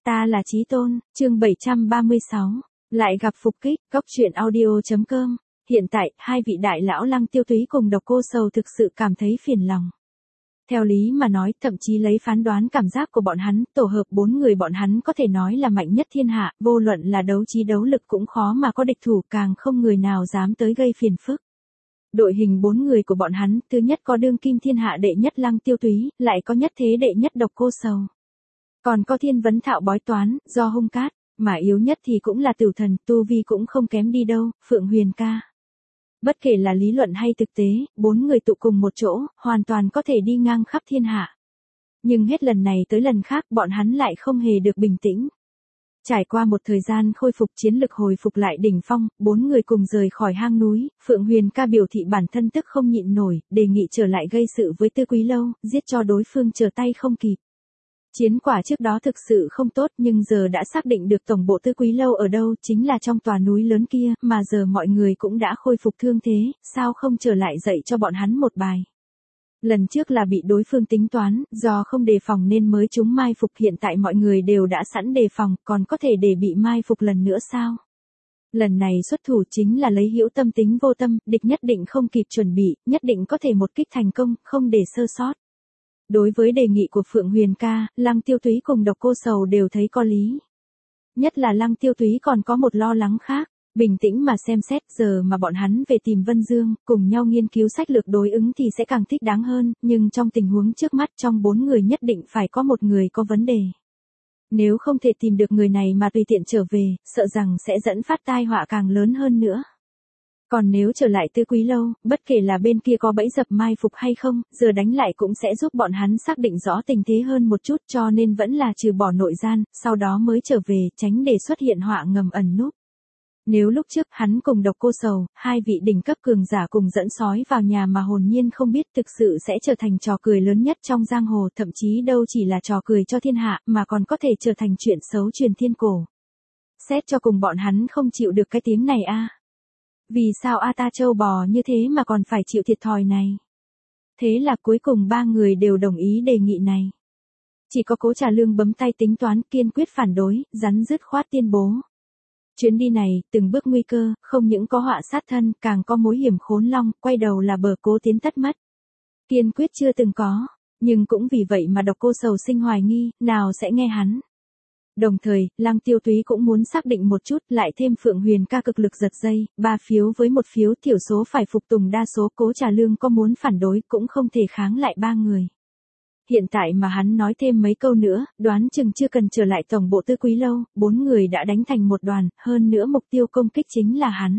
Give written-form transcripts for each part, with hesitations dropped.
Ta là Chí Tôn, chương 736. Lại gặp phục kích, góc truyện audio.com. Hiện tại, hai vị đại lão Lăng Tiêu Túy cùng Độc Cô Sầu thực sự cảm thấy phiền lòng. Theo lý mà nói, thậm chí lấy phán đoán cảm giác của bọn hắn, tổ hợp 4 người bọn hắn có thể nói là mạnh nhất thiên hạ, vô luận là đấu trí đấu lực cũng khó mà có địch thủ, càng không người nào dám tới gây phiền phức. Đội hình 4 người của bọn hắn, thứ nhất có đương kim thiên hạ đệ nhất Lăng Tiêu Túy, lại có nhất thế đệ nhất Độc Cô Sầu. Còn có thiên vấn thạo bói toán, do hung cát, mà yếu nhất thì cũng là tử thần, tu vi cũng không kém đi đâu, Phượng Huyền ca. Bất kể là lý luận hay thực tế, 4 người tụ cùng một chỗ, hoàn toàn có thể đi ngang khắp thiên hạ. Nhưng hết lần này tới lần khác bọn hắn lại không hề được bình tĩnh. Trải qua một thời gian khôi phục chiến lực hồi phục lại đỉnh phong, 4 người cùng rời khỏi hang núi, Phượng Huyền ca biểu thị bản thân tức không nhịn nổi, đề nghị trở lại gây sự với Tư Quý Lâu, giết cho đối phương trở tay không kịp. Chiến quả trước đó thực sự không tốt nhưng giờ đã xác định được tổng bộ Tư Quý Lâu ở đâu, chính là trong tòa núi lớn kia, mà giờ mọi người cũng đã khôi phục thương thế, sao không trở lại dạy cho bọn hắn một bài. Lần trước là bị đối phương tính toán, do không đề phòng nên mới chúng mai phục, hiện tại mọi người đều đã sẵn đề phòng, còn có thể để bị mai phục lần nữa sao? Lần này xuất thủ chính là lấy hữu tâm tính vô tâm, địch nhất định không kịp chuẩn bị, nhất định có thể một kích thành công, không để sơ sót. Đối với đề nghị của Phượng Huyền ca, Lăng Tiêu Túy cùng Độc Cô Sầu đều thấy có lý. Nhất là Lăng Tiêu Túy còn có một lo lắng khác, bình tĩnh mà xem xét, giờ mà bọn hắn về tìm Vân Dương, cùng nhau nghiên cứu sách lược đối ứng thì sẽ càng thích đáng hơn, nhưng trong tình huống trước mắt trong 4 người nhất định phải có một người có vấn đề. Nếu không thể tìm được người này mà tùy tiện trở về, sợ rằng sẽ dẫn phát tai họa càng lớn hơn nữa. Còn nếu trở lại Tư Quý Lâu, bất kể là bên kia có bẫy dập mai phục hay không, giờ đánh lại cũng sẽ giúp bọn hắn xác định rõ tình thế hơn một chút, cho nên vẫn là trừ bỏ nội gian, sau đó mới trở về, tránh để xuất hiện họa ngầm ẩn núp. Nếu lúc trước hắn cùng Độc Cô Sầu, hai vị đỉnh cấp cường giả cùng dẫn sói vào nhà mà hồn nhiên không biết, thực sự sẽ trở thành trò cười lớn nhất trong giang hồ, thậm chí đâu chỉ là trò cười cho thiên hạ, mà còn có thể trở thành chuyện xấu truyền thiên cổ. Xét cho cùng bọn hắn không chịu được cái tiếng này a. Vì sao ta trâu bò như thế mà còn phải chịu thiệt thòi này? Thế là cuối cùng 3 người đều đồng ý đề nghị này. Chỉ có Cố Trà Lương bấm tay tính toán, kiên quyết phản đối, rắn dứt khoát tuyên bố. Chuyến đi này, từng bước nguy cơ, không những có họa sát thân, càng có mối hiểm khốn long, quay đầu là bờ Cố tiến tất mất. Kiên quyết chưa từng có, nhưng cũng vì vậy mà Độc Cô Sầu sinh hoài nghi, nào sẽ nghe hắn. Đồng thời, Lăng Tiêu Túy cũng muốn xác định một chút, lại thêm Phượng Huyền ca cực lực giật dây, 3 phiếu với 1 phiếu, thiểu số phải phục tùng đa số, Cố Trà Lương có muốn phản đối cũng không thể kháng lại 3 người. Hiện tại mà hắn nói thêm mấy câu nữa, đoán chừng chưa cần trở lại tổng bộ Tư Quý Lâu, 4 người đã đánh thành một đoàn, hơn nữa mục tiêu công kích chính là hắn.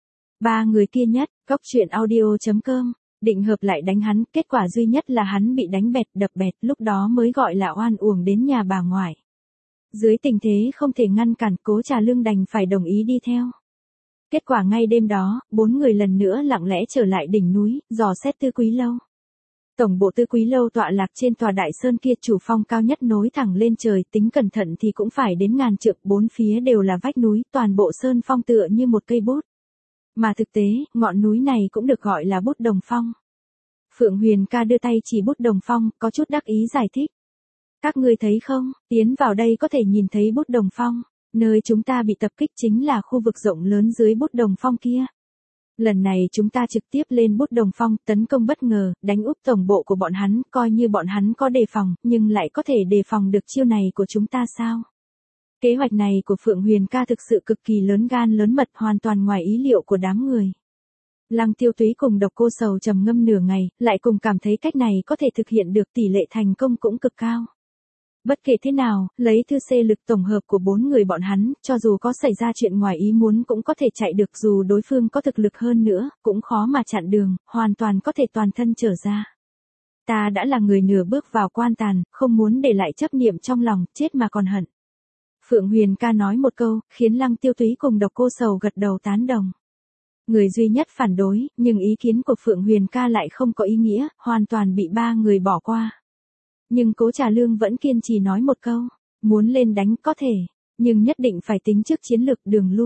3 người kia nhất, góc truyện audio.com, định hợp lại đánh hắn, kết quả duy nhất là hắn bị đánh bẹt đập bẹt, lúc đó mới gọi là oan uổng đến nhà bà ngoại. Dưới tình thế không thể ngăn cản, Cố Trà Lương đành phải đồng ý đi theo. Kết quả ngay đêm đó, 4 người lần nữa lặng lẽ trở lại đỉnh núi, dò xét Tư Quý Lâu. Tổng bộ Tư Quý Lâu tọa lạc trên tòa đại sơn kia, chủ phong cao nhất nối thẳng lên trời, tính cẩn thận thì cũng phải đến ngàn trượng, 4 phía đều là vách núi, toàn bộ sơn phong tựa như một cây bút. Mà thực tế, ngọn núi này cũng được gọi là Bút Đồng Phong. Phượng Huyền ca đưa tay chỉ Bút Đồng Phong, có chút đắc ý giải thích. Các ngươi thấy không, tiến vào đây có thể nhìn thấy Bút Đồng Phong, nơi chúng ta bị tập kích chính là khu vực rộng lớn dưới Bút Đồng Phong kia. Lần này chúng ta trực tiếp lên Bút Đồng Phong, tấn công bất ngờ, đánh úp tổng bộ của bọn hắn, coi như bọn hắn có đề phòng, nhưng lại có thể đề phòng được chiêu này của chúng ta sao? Kế hoạch này của Phượng Huyền ca thực sự cực kỳ lớn gan lớn mật, hoàn toàn ngoài ý liệu của đám người. Lăng Tiêu Túy cùng Độc Cô Sầu trầm ngâm nửa ngày, lại cùng cảm thấy cách này có thể thực hiện được, tỷ lệ thành công cũng cực cao. Bất kể thế nào, lấy thư xê lực tổng hợp của 4 người bọn hắn, cho dù có xảy ra chuyện ngoài ý muốn cũng có thể chạy được, dù đối phương có thực lực hơn nữa, cũng khó mà chặn đường, hoàn toàn có thể toàn thân trở ra. Ta đã là người nửa bước vào quan tàn, không muốn để lại chấp niệm trong lòng, chết mà còn hận. Phượng Huyền ca nói một câu, khiến Lăng Tiêu Túy cùng Độc Cô Sầu gật đầu tán đồng. Người duy nhất phản đối, nhưng ý kiến của Phượng Huyền ca lại không có ý nghĩa, hoàn toàn bị 3 người bỏ qua. Nhưng Cố Trà Lương vẫn kiên trì nói một câu, muốn lên đánh có thể, nhưng nhất định phải tính trước chiến lược đường lui.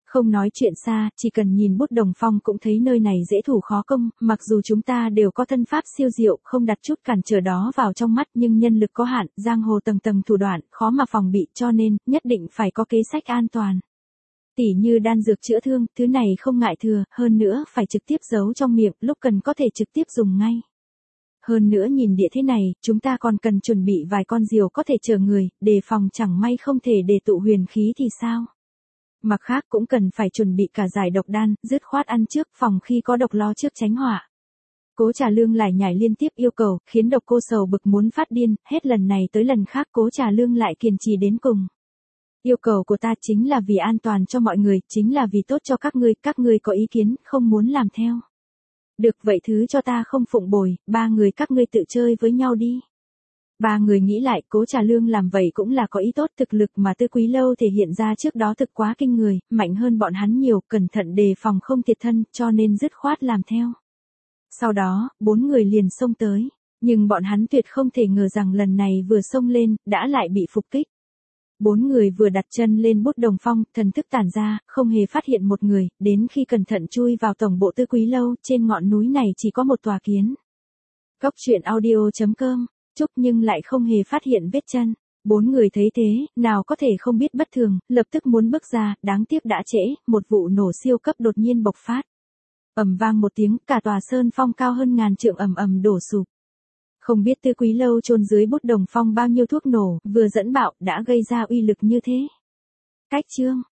Không nói chuyện xa, chỉ cần nhìn Bút Đồng Phong cũng thấy nơi này dễ thủ khó công, mặc dù chúng ta đều có thân pháp siêu diệu, không đặt chút cản trở đó vào trong mắt, nhưng nhân lực có hạn, giang hồ tầng tầng thủ đoạn, khó mà phòng bị, cho nên, nhất định phải có kế sách an toàn. Tỉ như đan dược chữa thương, thứ này không ngại thừa, hơn nữa phải trực tiếp giấu trong miệng, lúc cần có thể trực tiếp dùng ngay. Hơn nữa nhìn địa thế này, chúng ta còn cần chuẩn bị vài con diều có thể chở người, đề phòng chẳng may không thể để tụ huyền khí thì sao. Mặt khác cũng cần phải chuẩn bị cả giải độc đan, dứt khoát ăn trước, phòng khi có độc lo trước tránh họa. Cố Trà Lương lại nhảy liên tiếp yêu cầu, khiến Độc Cô Sầu bực muốn phát điên, hết lần này tới lần khác Cố Trà Lương lại kiên trì đến cùng. Yêu cầu của ta chính là vì an toàn cho mọi người, chính là vì tốt cho các ngươi có ý kiến, không muốn làm theo. Được vậy thứ cho ta không phụng bồi, ba người các ngươi tự chơi với nhau đi. Ba người nghĩ lại, Cố Trà Lương làm vậy cũng là có ý tốt, thực lực mà Tư Quý Lâu thể hiện ra trước đó thực quá kinh người, mạnh hơn bọn hắn nhiều, cẩn thận đề phòng không thiệt thân, cho nên dứt khoát làm theo. Sau đó, 4 người liền xông tới, nhưng bọn hắn tuyệt không thể ngờ rằng lần này vừa xông lên, đã lại bị phục kích. 4 người vừa đặt chân lên Bút Đồng Phong, thần thức tản ra, không hề phát hiện một người, đến khi cẩn thận chui vào tổng bộ Tư Quý Lâu, trên ngọn núi này chỉ có một tòa kiến. Góc truyện audio.com, Trúc nhưng lại không hề phát hiện vết chân. 4 người thấy thế, nào có thể không biết bất thường, lập tức muốn bước ra, đáng tiếc đã trễ, một vụ nổ siêu cấp đột nhiên bộc phát. Ầm vang một tiếng, cả tòa sơn phong cao hơn ngàn trượng ầm ầm đổ sụp. Không biết Tư Quý Lâu chôn dưới Bút Đồng Phong bao nhiêu thuốc nổ, vừa dẫn bạo, đã gây ra uy lực như thế. Cách chương